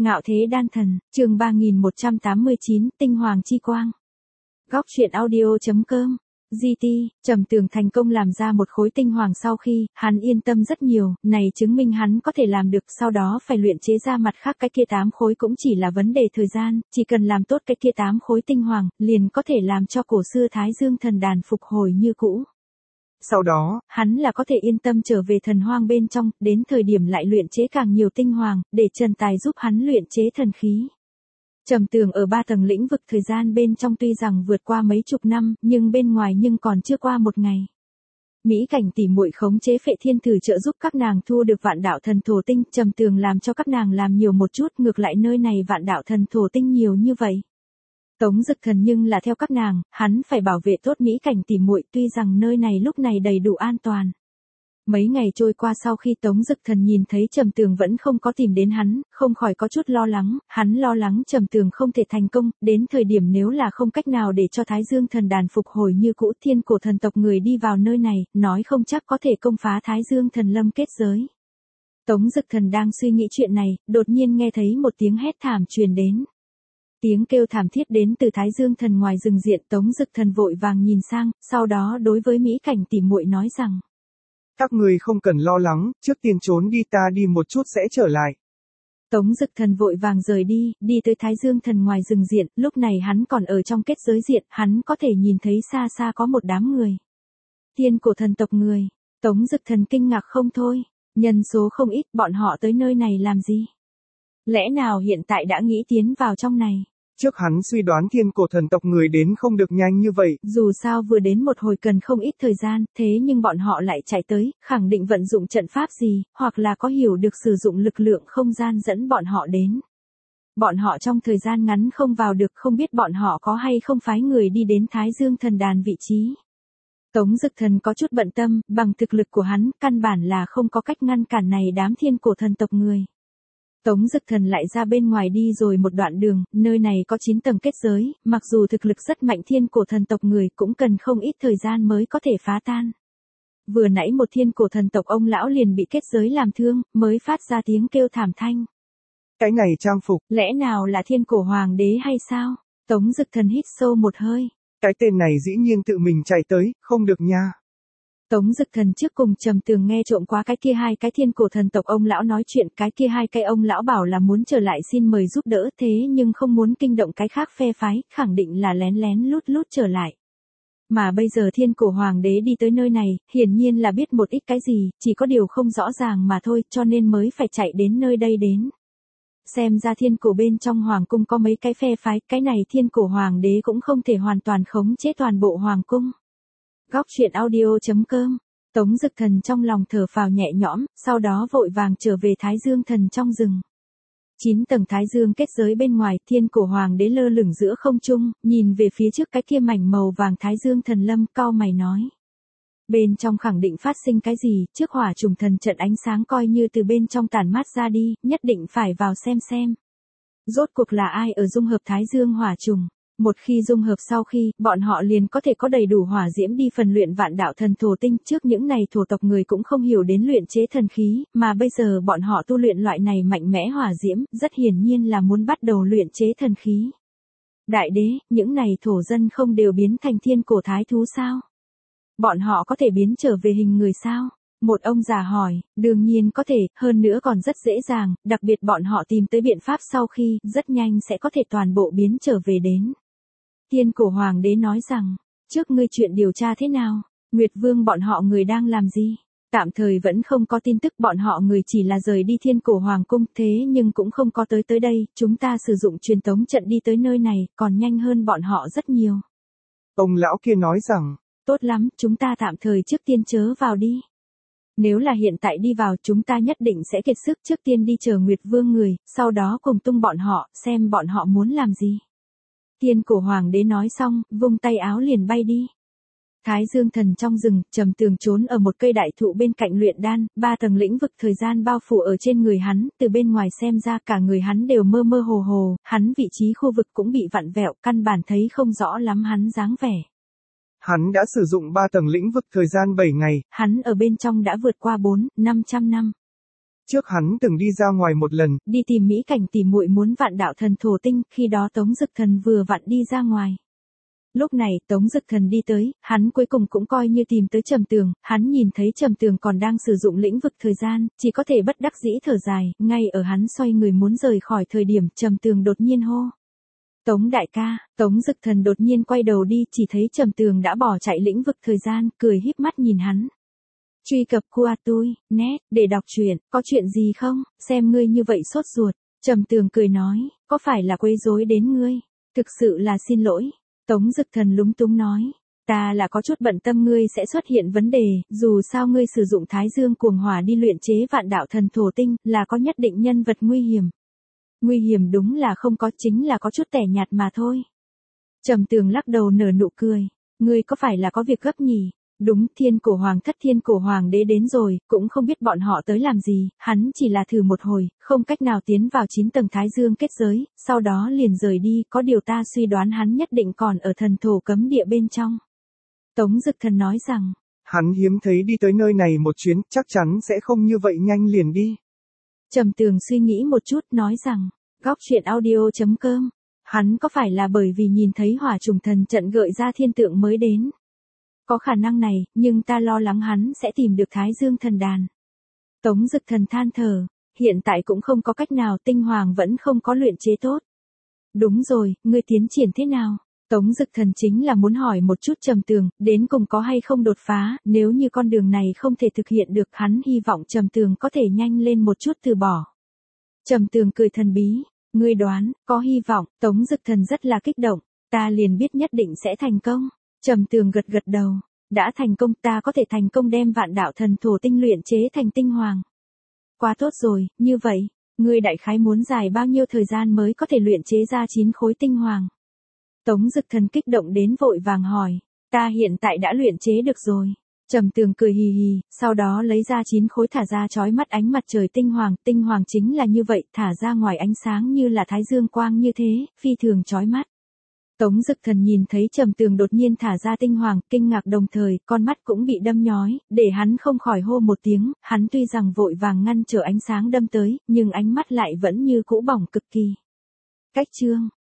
Ngạo thế đan thần, chương 3189, tinh hoàng chi quang. Góc truyện audio.com. GT, Trầm Tường thành công làm ra một khối tinh hoàng sau khi, hắn yên tâm rất nhiều, này chứng minh hắn có thể làm được, sau đó phải luyện chế ra mặt khác cái kia 8 khối cũng chỉ là vấn đề thời gian, chỉ cần làm tốt cái kia 8 khối tinh hoàng, liền có thể làm cho cổ xưa Thái Dương thần đàn phục hồi như cũ. Sau đó, hắn là có thể yên tâm trở về thần hoang bên trong, đến thời điểm lại luyện chế càng nhiều tinh hoàng, để Trần Tài giúp hắn luyện chế thần khí. Trầm Tường ở 3 tầng lĩnh vực thời gian bên trong tuy rằng vượt qua mấy chục năm, nhưng bên ngoài nhưng còn chưa qua một ngày. Mỹ Cảnh tỉ muội khống chế Phệ Thiên Thử trợ giúp các nàng thu được vạn đạo thần thổ tinh, Trầm Tường làm cho các nàng làm nhiều một chút, ngược lại nơi này vạn đạo thần thổ tinh nhiều như vậy. Tống Dực Thần nhưng là theo các nàng, hắn phải bảo vệ tốt Mỹ Cảnh tỉ muội, tuy rằng nơi này lúc này đầy đủ an toàn. Mấy ngày trôi qua sau khi Tống Dực Thần nhìn thấy Trầm Tường vẫn không có tìm đến hắn, không khỏi có chút lo lắng, hắn lo lắng Trầm Tường không thể thành công, đến thời điểm nếu là không cách nào để cho Thái Dương thần đàn phục hồi như cũ, thiên cổ thần tộc người đi vào nơi này, nói không chắc có thể công phá Thái Dương thần lâm kết giới. Tống Dực Thần đang suy nghĩ chuyện này, đột nhiên nghe thấy một tiếng hét thảm truyền đến. Tiếng kêu thảm thiết đến từ Thái Dương thần ngoài rừng diện, Tống Dực Thần vội vàng nhìn sang, sau đó đối với Mỹ Cảnh tỉ muội nói rằng: các người không cần lo lắng, trước tiên trốn đi, ta đi một chút sẽ trở lại. Tống Dực Thần vội vàng rời đi, đi tới Thái Dương thần ngoài rừng diện, lúc này hắn còn ở trong kết giới diện, hắn có thể nhìn thấy xa xa có một đám người. Thiên cổ thần tộc người, Tống Dực Thần kinh ngạc không thôi, nhân số không ít, bọn họ tới nơi này làm gì? Lẽ nào hiện tại đã nghĩ tiến vào trong này? Trước hắn suy đoán thiên cổ thần tộc người đến không được nhanh như vậy. Dù sao vừa đến một hồi cần không ít thời gian, thế nhưng bọn họ lại chạy tới, khẳng định vận dụng trận pháp gì, hoặc là có hiểu được sử dụng lực lượng không gian dẫn bọn họ đến. Bọn họ trong thời gian ngắn không vào được, không biết bọn họ có hay không phái người đi đến Thái Dương thần đàn vị trí. Tống Dực Thần có chút bận tâm, bằng thực lực của hắn, căn bản là không có cách ngăn cản này đám thiên cổ thần tộc người. Tống Dực Thần lại ra bên ngoài đi rồi một đoạn đường, nơi này có 9 tầng kết giới, mặc dù thực lực rất mạnh, thiên cổ thần tộc người cũng cần không ít thời gian mới có thể phá tan. Vừa nãy một thiên cổ thần tộc ông lão liền bị kết giới làm thương, mới phát ra tiếng kêu thảm thanh. Cái này trang phục, lẽ nào là thiên cổ hoàng đế hay sao? Tống Dực Thần hít sâu một hơi. Cái tên này dĩ nhiên tự mình chạy tới, không được nha. Tống Dực Thần trước cùng Trầm Tường nghe trộm qua cái kia 2 cái thiên cổ thần tộc ông lão nói chuyện, cái kia 2 cái ông lão bảo là muốn trở lại xin mời giúp đỡ, thế nhưng không muốn kinh động cái khác phe phái, khẳng định là lén lén lút lút trở lại. Mà bây giờ thiên cổ hoàng đế đi tới nơi này, hiển nhiên là biết một ít cái gì, chỉ có điều không rõ ràng mà thôi, cho nên mới phải chạy đến nơi đây đến. Xem ra thiên cổ bên trong hoàng cung có mấy cái phe phái, cái này thiên cổ hoàng đế cũng không thể hoàn toàn khống chế toàn bộ hoàng cung. Góc truyện audio.com. Tống Dực Thần trong lòng thở phào nhẹ nhõm, sau đó vội vàng trở về Thái Dương thần trong rừng. 9 tầng Thái Dương kết giới bên ngoài, thiên cổ hoàng đế lơ lửng giữa không trung, nhìn về phía trước cái kia mảnh màu vàng Thái Dương thần lâm, cau mày nói: bên trong khẳng định phát sinh cái gì, trước hỏa trùng thần trận ánh sáng coi như từ bên trong tản mát ra đi, nhất định phải vào xem. Rốt cuộc là ai ở dung hợp Thái Dương hỏa trùng? Một khi dung hợp sau khi, bọn họ liền có thể có đầy đủ hỏa diễm đi phần luyện vạn đạo thần thổ tinh, trước những này thổ tộc người cũng không hiểu đến luyện chế thần khí, mà bây giờ bọn họ tu luyện loại này mạnh mẽ hỏa diễm, rất hiển nhiên là muốn bắt đầu luyện chế thần khí. Đại đế, những này thổ dân không đều biến thành thiên cổ thái thú sao? Bọn họ có thể biến trở về hình người sao? Một ông già hỏi, đương nhiên có thể, hơn nữa còn rất dễ dàng, đặc biệt bọn họ tìm tới biện pháp sau khi, rất nhanh sẽ có thể toàn bộ biến trở về đến. Thiên cổ hoàng đế nói rằng, trước ngươi chuyện điều tra thế nào? Nguyệt Vương bọn họ người đang làm gì? Tạm thời vẫn không có tin tức, bọn họ người chỉ là rời đi thiên cổ hoàng cung, thế nhưng cũng không có tới đây, chúng ta sử dụng truyền tống trận đi tới nơi này, còn nhanh hơn bọn họ rất nhiều. Ông lão kia nói rằng, tốt lắm, chúng ta tạm thời trước tiên chớ vào đi. Nếu là hiện tại đi vào, chúng ta nhất định sẽ kiệt sức, trước tiên đi chờ Nguyệt Vương người, sau đó cùng tung bọn họ, xem bọn họ muốn làm gì. Thiên cổ hoàng đế nói xong, vung tay áo liền bay đi. Thái Dương thần trong rừng, Trầm Tường trốn ở một cây đại thụ bên cạnh luyện đan, 3 tầng lĩnh vực thời gian bao phủ ở trên người hắn, từ bên ngoài xem ra cả người hắn đều mơ mơ hồ hồ, hắn vị trí khu vực cũng bị vặn vẹo, căn bản thấy không rõ lắm hắn dáng vẻ. Hắn đã sử dụng 3 tầng lĩnh vực thời gian 7 ngày. Hắn ở bên trong đã vượt qua 400-500 năm. trước hắn từng đi ra ngoài một lần. Đi tìm mỹ cảnh tỉ muội muốn vạn đạo thần thổ tinh, khi đó Tống Dực Thần vừa vặn đi ra ngoài. Lúc này, Tống Dực Thần đi tới, hắn cuối cùng cũng coi như tìm tới Trầm Tường, hắn nhìn thấy Trầm Tường còn đang sử dụng lĩnh vực thời gian, chỉ có thể bất đắc dĩ thở dài, ngay ở hắn xoay người muốn rời khỏi thời điểm, Trầm Tường đột nhiên hô. Tống đại ca, Tống Dực Thần đột nhiên quay đầu đi, chỉ thấy Trầm Tường đã bỏ chạy lĩnh vực thời gian, cười híp mắt nhìn hắn. Truy cập Kuatui, net, để đọc truyện, có chuyện gì không, xem ngươi như vậy sốt ruột. Trầm Tường cười nói, có phải là quấy rối đến ngươi? Thực sự là xin lỗi. Tống Dực Thần lúng túng nói, ta là có chút bận tâm ngươi sẽ xuất hiện vấn đề, dù sao ngươi sử dụng Thái Dương cuồng hỏa đi luyện chế vạn đạo thần thổ tinh, là có nhất định nhân vật nguy hiểm. Nguy hiểm đúng là không có, chính là có chút tẻ nhạt mà thôi. Trầm Tường lắc đầu nở nụ cười, ngươi có phải là có việc gấp nhỉ? Đúng, thiên cổ hoàng thất thiên cổ hoàng đế đến rồi, cũng không biết bọn họ tới làm gì, hắn chỉ là thử một hồi, không cách nào tiến vào 9 tầng Thái Dương kết giới, sau đó liền rời đi, có điều ta suy đoán hắn nhất định còn ở thần thổ cấm địa bên trong. Tống Dực Thần nói rằng, hắn hiếm thấy đi tới nơi này một chuyến, chắc chắn sẽ không như vậy nhanh liền đi. Trầm Tường suy nghĩ một chút nói rằng, góc truyện audio.com, hắn có phải là bởi vì nhìn thấy hỏa trùng thần trận gợi ra thiên tượng mới đến? Có khả năng này, nhưng ta lo lắng hắn sẽ tìm được Thái Dương thần đàn. Tống Dực Thần than thở, hiện tại cũng không có cách nào, tinh hoàng vẫn không có luyện chế tốt. Đúng rồi, ngươi tiến triển thế nào? Tống Dực Thần chính là muốn hỏi một chút Trầm Tường, đến cùng có hay không đột phá, nếu như con đường này không thể thực hiện được, hắn hy vọng Trầm Tường có thể nhanh lên một chút từ bỏ. Trầm Tường cười thần bí, ngươi đoán, có hy vọng, Tống Dực Thần rất là kích động, ta liền biết nhất định sẽ thành công. Trầm Tường gật gật đầu, đã thành công, ta có thể thành công đem vạn đạo thần thổ tinh luyện chế thành tinh hoàng. Quá tốt rồi, như vậy, ngươi đại khái muốn dài bao nhiêu thời gian mới có thể luyện chế ra 9 khối tinh hoàng? Tống Dực Thần kích động đến vội vàng hỏi, ta hiện tại đã luyện chế được rồi. Trầm Tường cười hì hì, sau đó lấy ra 9 khối thả ra chói mắt ánh mặt trời tinh hoàng chính là như vậy, thả ra ngoài ánh sáng như là thái dương quang như thế, phi thường chói mắt. Tống Dực Thần nhìn thấy Trầm Tường đột nhiên thả ra tinh hoàng, kinh ngạc đồng thời, con mắt cũng bị đâm nhói, để hắn không khỏi hô một tiếng, hắn tuy rằng vội vàng ngăn trở ánh sáng đâm tới, nhưng ánh mắt lại vẫn như cũ bỏng cực kỳ. Cách chương